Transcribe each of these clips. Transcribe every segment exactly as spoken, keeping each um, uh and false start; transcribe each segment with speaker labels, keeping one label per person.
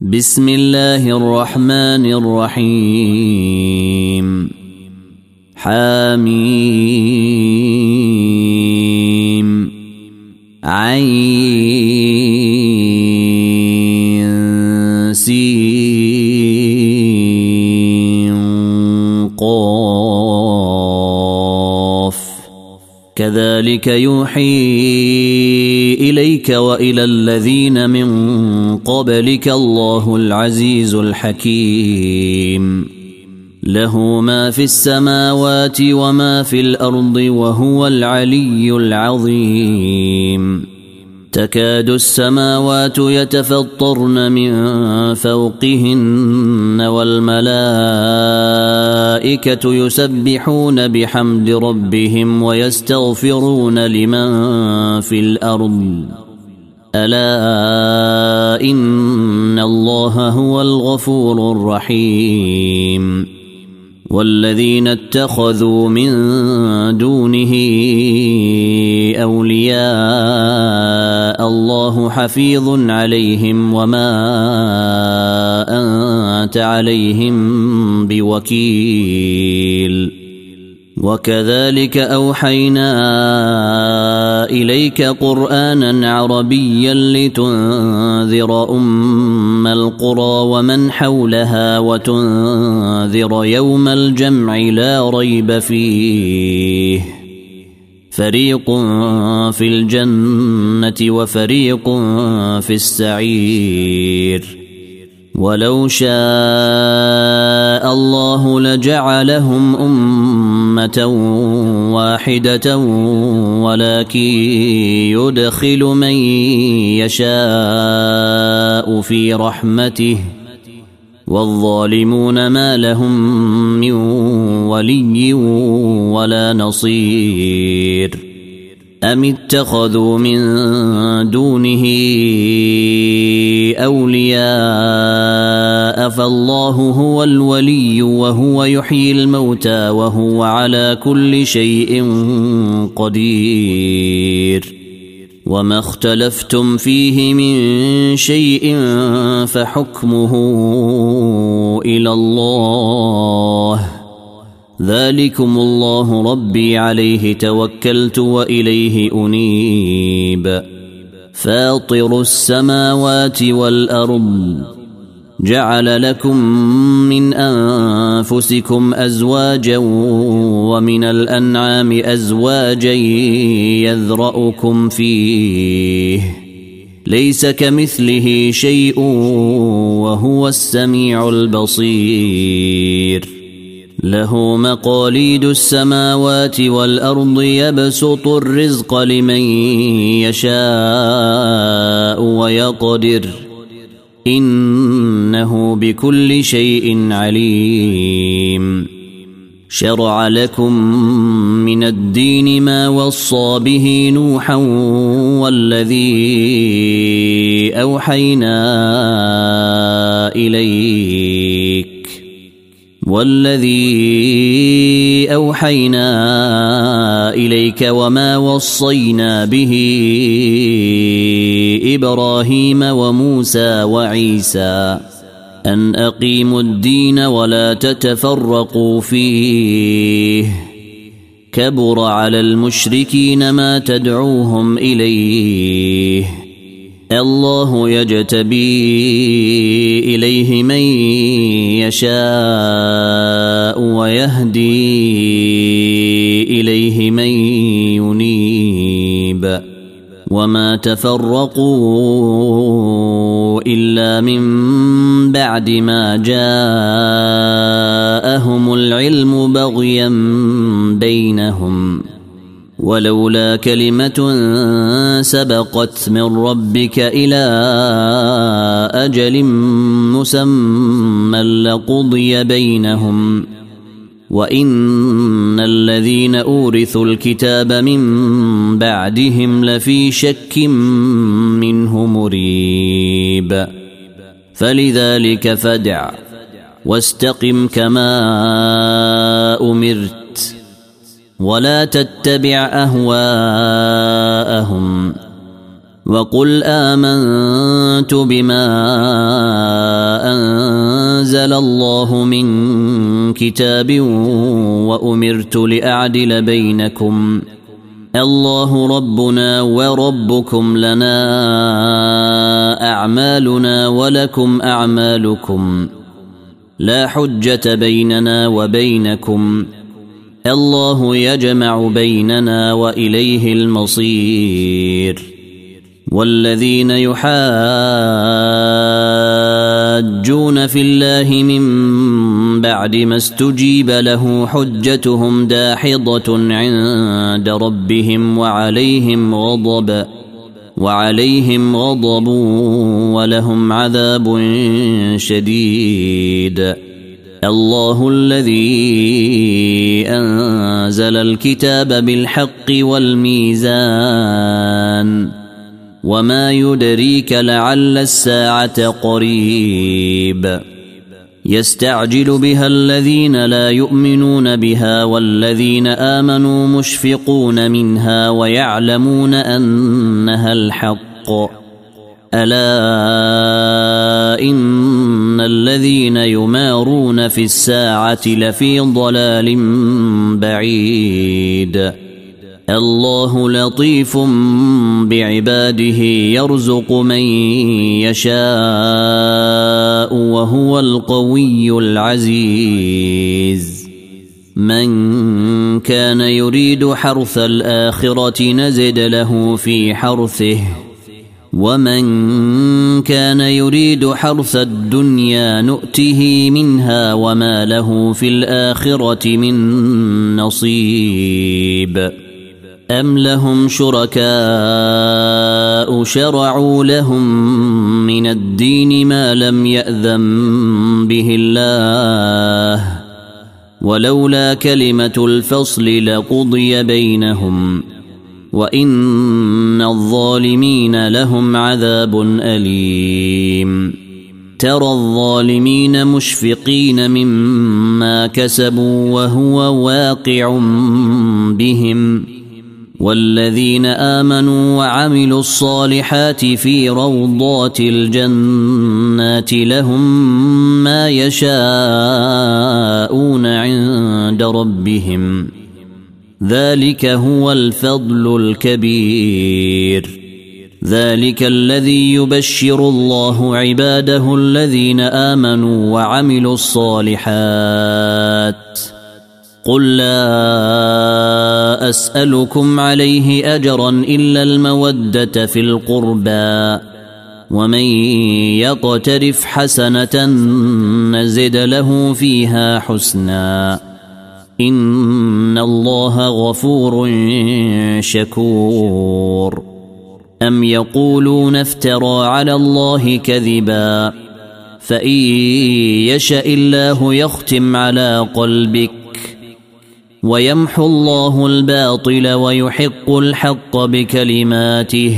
Speaker 1: بسم الله الرحمن الرحيم. حميم عين سين قاف كذلك يوحي إليك وإلى الذين من قبلك الله العزيز الحكيم. له ما في السماوات وما في الأرض وهو العلي العظيم. تكاد السماوات يتفطرن من فوقهن والملائكة يسبحون بحمد ربهم ويستغفرون لمن في الأرض ألا إن الله هو الغفور الرحيم. والذين اتخذوا من دونه أولياء الله حفيظ عليهم وما أنت عليهم بوكيل. وكذلك أوحينا إليك قرآنا عربيا لتنذر أم القرى ومن حولها وتنذر يوم الجمع لا ريب فيه فريق في الجنة وفريق في السعير. ولو شاء الله لجعلهم أمة واحدة ولكن يدخل من يشاء في رحمته والظالمون ما لهم من ولي ولا نصير. أم اتخذوا من دونه أولياء فالله هو الولي وهو يحيي الموتى وهو على كل شيء قدير. وما اختلفتم فيه من شيء فحكمه إلى الله ذلكم الله ربي عليه توكلت وإليه أنيب. فاطر السماوات والأرض جعل لكم من أنفسكم أزواجا ومن الأنعام أزواجا يذرأكم فيه ليس كمثله شيء وهو السميع البصير. له مقاليد السماوات والأرض يبسط الرزق لمن يشاء ويقدر إنه بكل شيء عليم. شرع لكم من الدين ما وصى به نوحا والذي أوحينا إليك والذي أوحينا إليك وما وصينا به إبراهيم وموسى وعيسى أن أقيموا الدين ولا تتفرقوا فيه كبر على المشركين ما تدعوهم إليه. الله يجتبي إليه من يشاء ويهدي إليه من ينيب. وما تفرقوا إلا من بعد ما جاءهم العلم بغيا بينهم ولولا كلمة سبقت من ربك إلى أجل مسمى لقضي بينهم وإن الذين أورثوا الكتاب من بعدهم لفي شك منه مريب. فلذلك فادع واستقم كما أمرت ولا تتبع أهواءهم وقل آمنت بما أنزل الله من كتاب وأمرت لأعدل بينكم الله ربنا وربكم لنا أعمالنا ولكم أعمالكم لا حجة بيننا وبينكم الله يجمع بيننا وإليه المصير. والذين يحاجون في الله من بعد ما استجيب له حجتهم داحضة عند ربهم وعليهم غضب وعليهم غضب ولهم عذاب شديد. الله الذي أنزل الكتاب بالحق والميزان وما يدريك لعل الساعة قريب يستعجل بها الذين لا يؤمنون بها والذين آمنوا مشفقون منها ويعلمون أنها الحق ألا إن الذين يمارون في الساعة لفي ضلال بعيد. الله لطيف بعباده يرزق من يشاء وهو القوي العزيز. من كان يريد حرث الآخرة نزد له في حرثه ومن كان يريد حرث الدنيا نؤته منها وما له في الآخرة من نصيب. أم لهم شركاء شرعوا لهم من الدين ما لم يأذن به الله ولولا كلمة الفصل لقضي بينهم وإن الظالمين لهم عذاب أليم. ترى الظالمين مشفقين مما كسبوا وهو واقع بهم والذين آمنوا وعملوا الصالحات في روضات الجنات لهم ما يشاءون عند ربهم ذلك هو الفضل الكبير. ذلك الذي يبشر الله عباده الذين آمنوا وعملوا الصالحات. قل لا أسألكم عليه أجرا إلا المودة في القربى ومن يقترف حسنة نزد له فيها حسنا إن الله غفور شكور. أم يقولون افترى على الله كذبا فإن يشأ الله يختم على قلبك ويمحو الله الباطل ويحق الحق بكلماته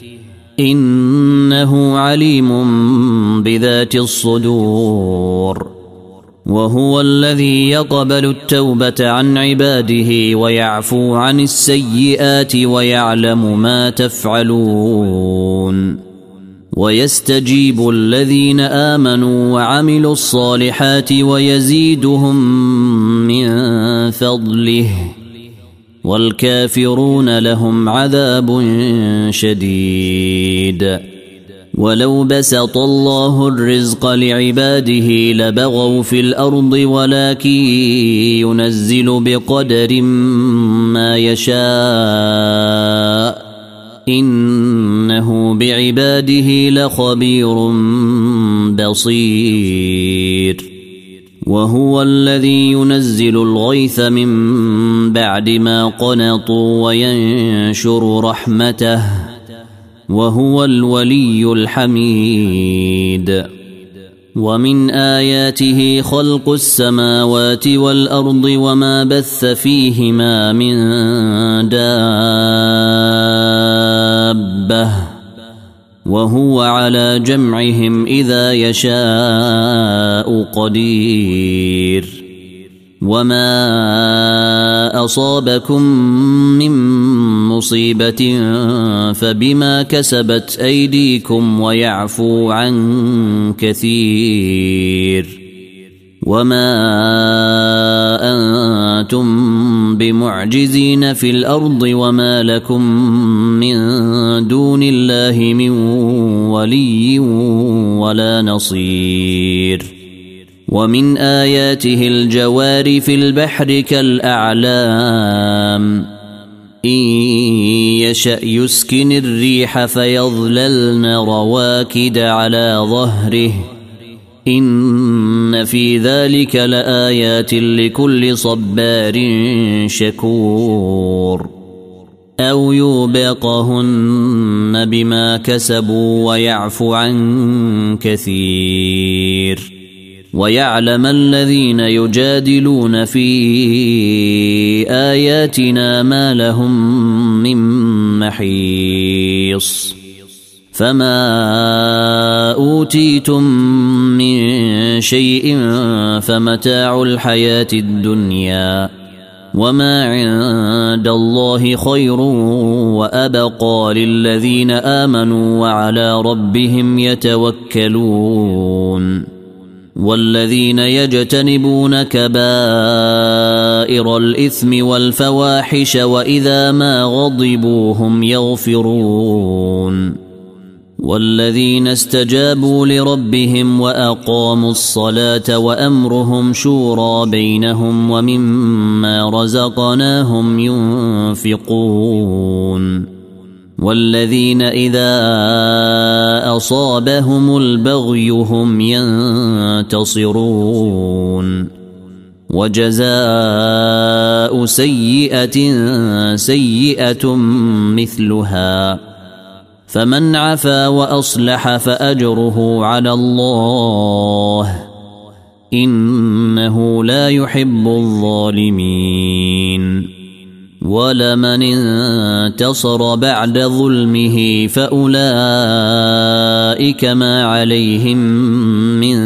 Speaker 1: إنه عليم بذات الصدور. وهو الذي يقبل التوبة عن عباده ويعفو عن السيئات ويعلم ما تفعلون ويستجيب الذين آمنوا وعملوا الصالحات ويزيدهم من فضله والكافرون لهم عذاب شديد. ولو بسط الله الرزق لعباده لبغوا في الأرض ولكن ينزل بقدر ما يشاء إنه بعباده لخبير بصير. وهو الذي ينزل الغيث من بعد ما قنطوا وينشر رحمته وهو الولي الحميد. ومن آياته خلق السماوات والأرض وما بث فيهما من دابة وهو على جمعهم إذا يشاء قدير. وما أصابكم من مصيبة فبما كسبت أيديكم ويعفو عن كثير وما أنتم بمعجزين في الأرض وما لكم من دون الله من ولي ولا نصير ومن آياته الجوار في البحر كالأعلام إن يشأ يسكن الريح فيظللن رواكد على ظهره إن في ذلك لآيات لكل صبار شكور أو يوبقهن بما كسبوا ويعفو عن كثير ويعلم الذين يجادلون في آياتنا ما لهم من محيص فما أوتيتم من شيء فمتاع الحياة الدنيا وما عند الله خير وأبقى للذين آمنوا وعلى ربهم يتوكلون والذين يجتنبون كبائر الإثم والفواحش وإذا ما غضبوا هم يغفرون والذين استجابوا لربهم وأقاموا الصلاة وأمرهم شورى بينهم ومما رزقناهم ينفقون والذين إذا أصابهم البغي هم ينتصرون وجزاء سيئة سيئة مثلها فمن عفا وأصلح فأجره على الله إنه لا يحب الظالمين ولمن انتصر بعد ظلمه فأولئك ما عليهم من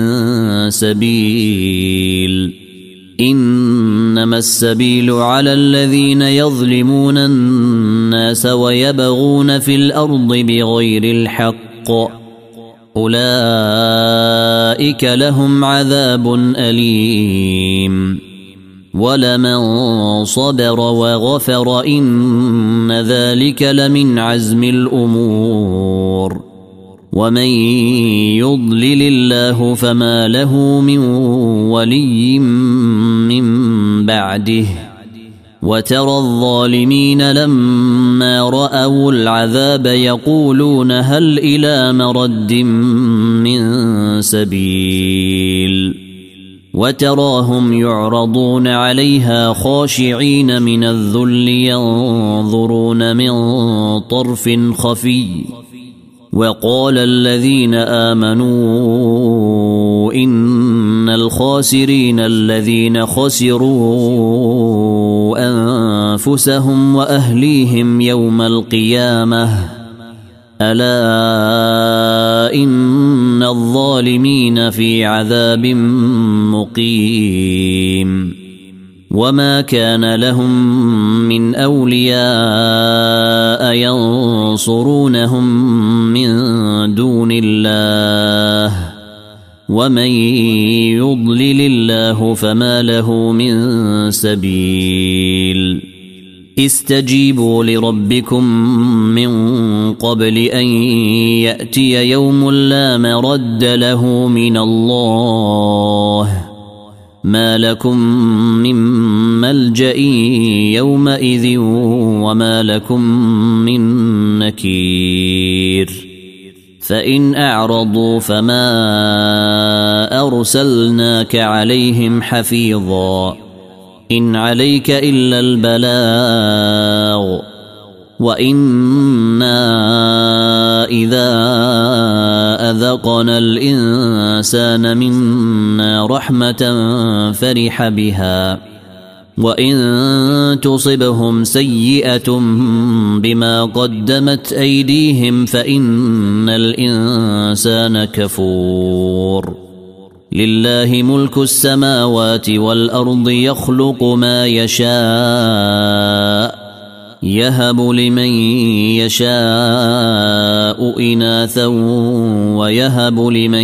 Speaker 1: سبيل إنما السبيل على الذين يظلمون الناس ويبغون في الأرض بغير الحق أولئك لهم عذاب أليم ولمن صبر وغفر إن ذلك لمن عزم الأمور ومن يضلل الله فما له من ولي من بعده وترى الظالمين لما رأوا العذاب يقولون هل إلى مرد من سبيل وتراهم يعرضون عليها خاشعين من الذل ينظرون من طرف خفي وقال الذين آمنوا إن الخاسرين الذين خسروا أنفسهم وأهليهم يوم القيامة ألا إن الظالمين في عذاب مقيم وما كان لهم من أولياء ينصرونهم من دون الله ومن يضلل الله فما له من سبيل استجيبوا لربكم من قبل أن يأتي يوم لا مرد له من الله ما لكم من ملجأ يومئذ وما لكم من نكير فإن أعرضوا فما أرسلناك عليهم حفيظا إن عليك إلا البلاغ وإنا إذا أذقنا الإنسان منا رحمة فرح بها وإن تصبهم سيئة بما قدمت أيديهم فإن الإنسان كفور لله ملك السماوات والأرض يخلق ما يشاء يهب لمن يشاء إناثا ويهب لمن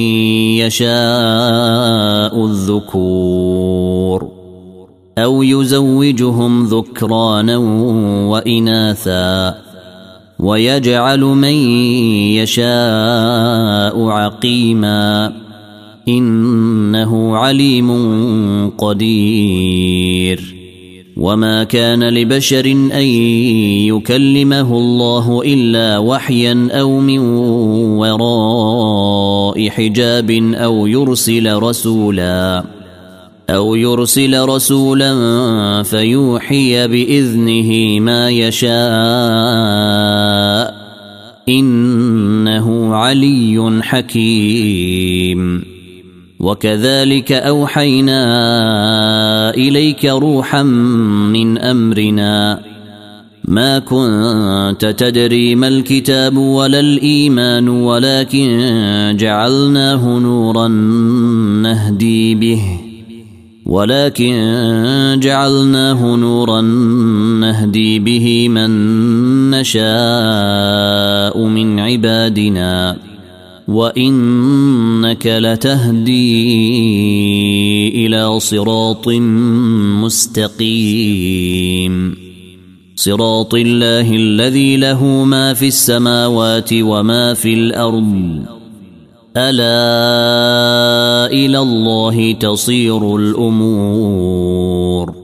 Speaker 1: يشاء الذكور أو يزوجهم ذكرانا وإناثا ويجعل من يشاء عقيما إنه عليم قدير. وما كان لبشر أن يكلمه الله إلا وحيا أو من وراء حجاب أو يرسل رسولا أو يرسل رسولا فيوحي بإذنه ما يشاء إنه علي حكيم. وكذلك أوحينا إليك روحا من أمرنا ما كنت تدري ما الكتاب ولا الإيمان ولكن جعلناه نورا نهدي به ولكن جعلناه نورا نهدي به من نشاء من عبادنا وإنك لتهدي إلى صراط مستقيم صراط الله الذي له ما في السماوات وما في الأرض ألا إلى الله تصير الأمور.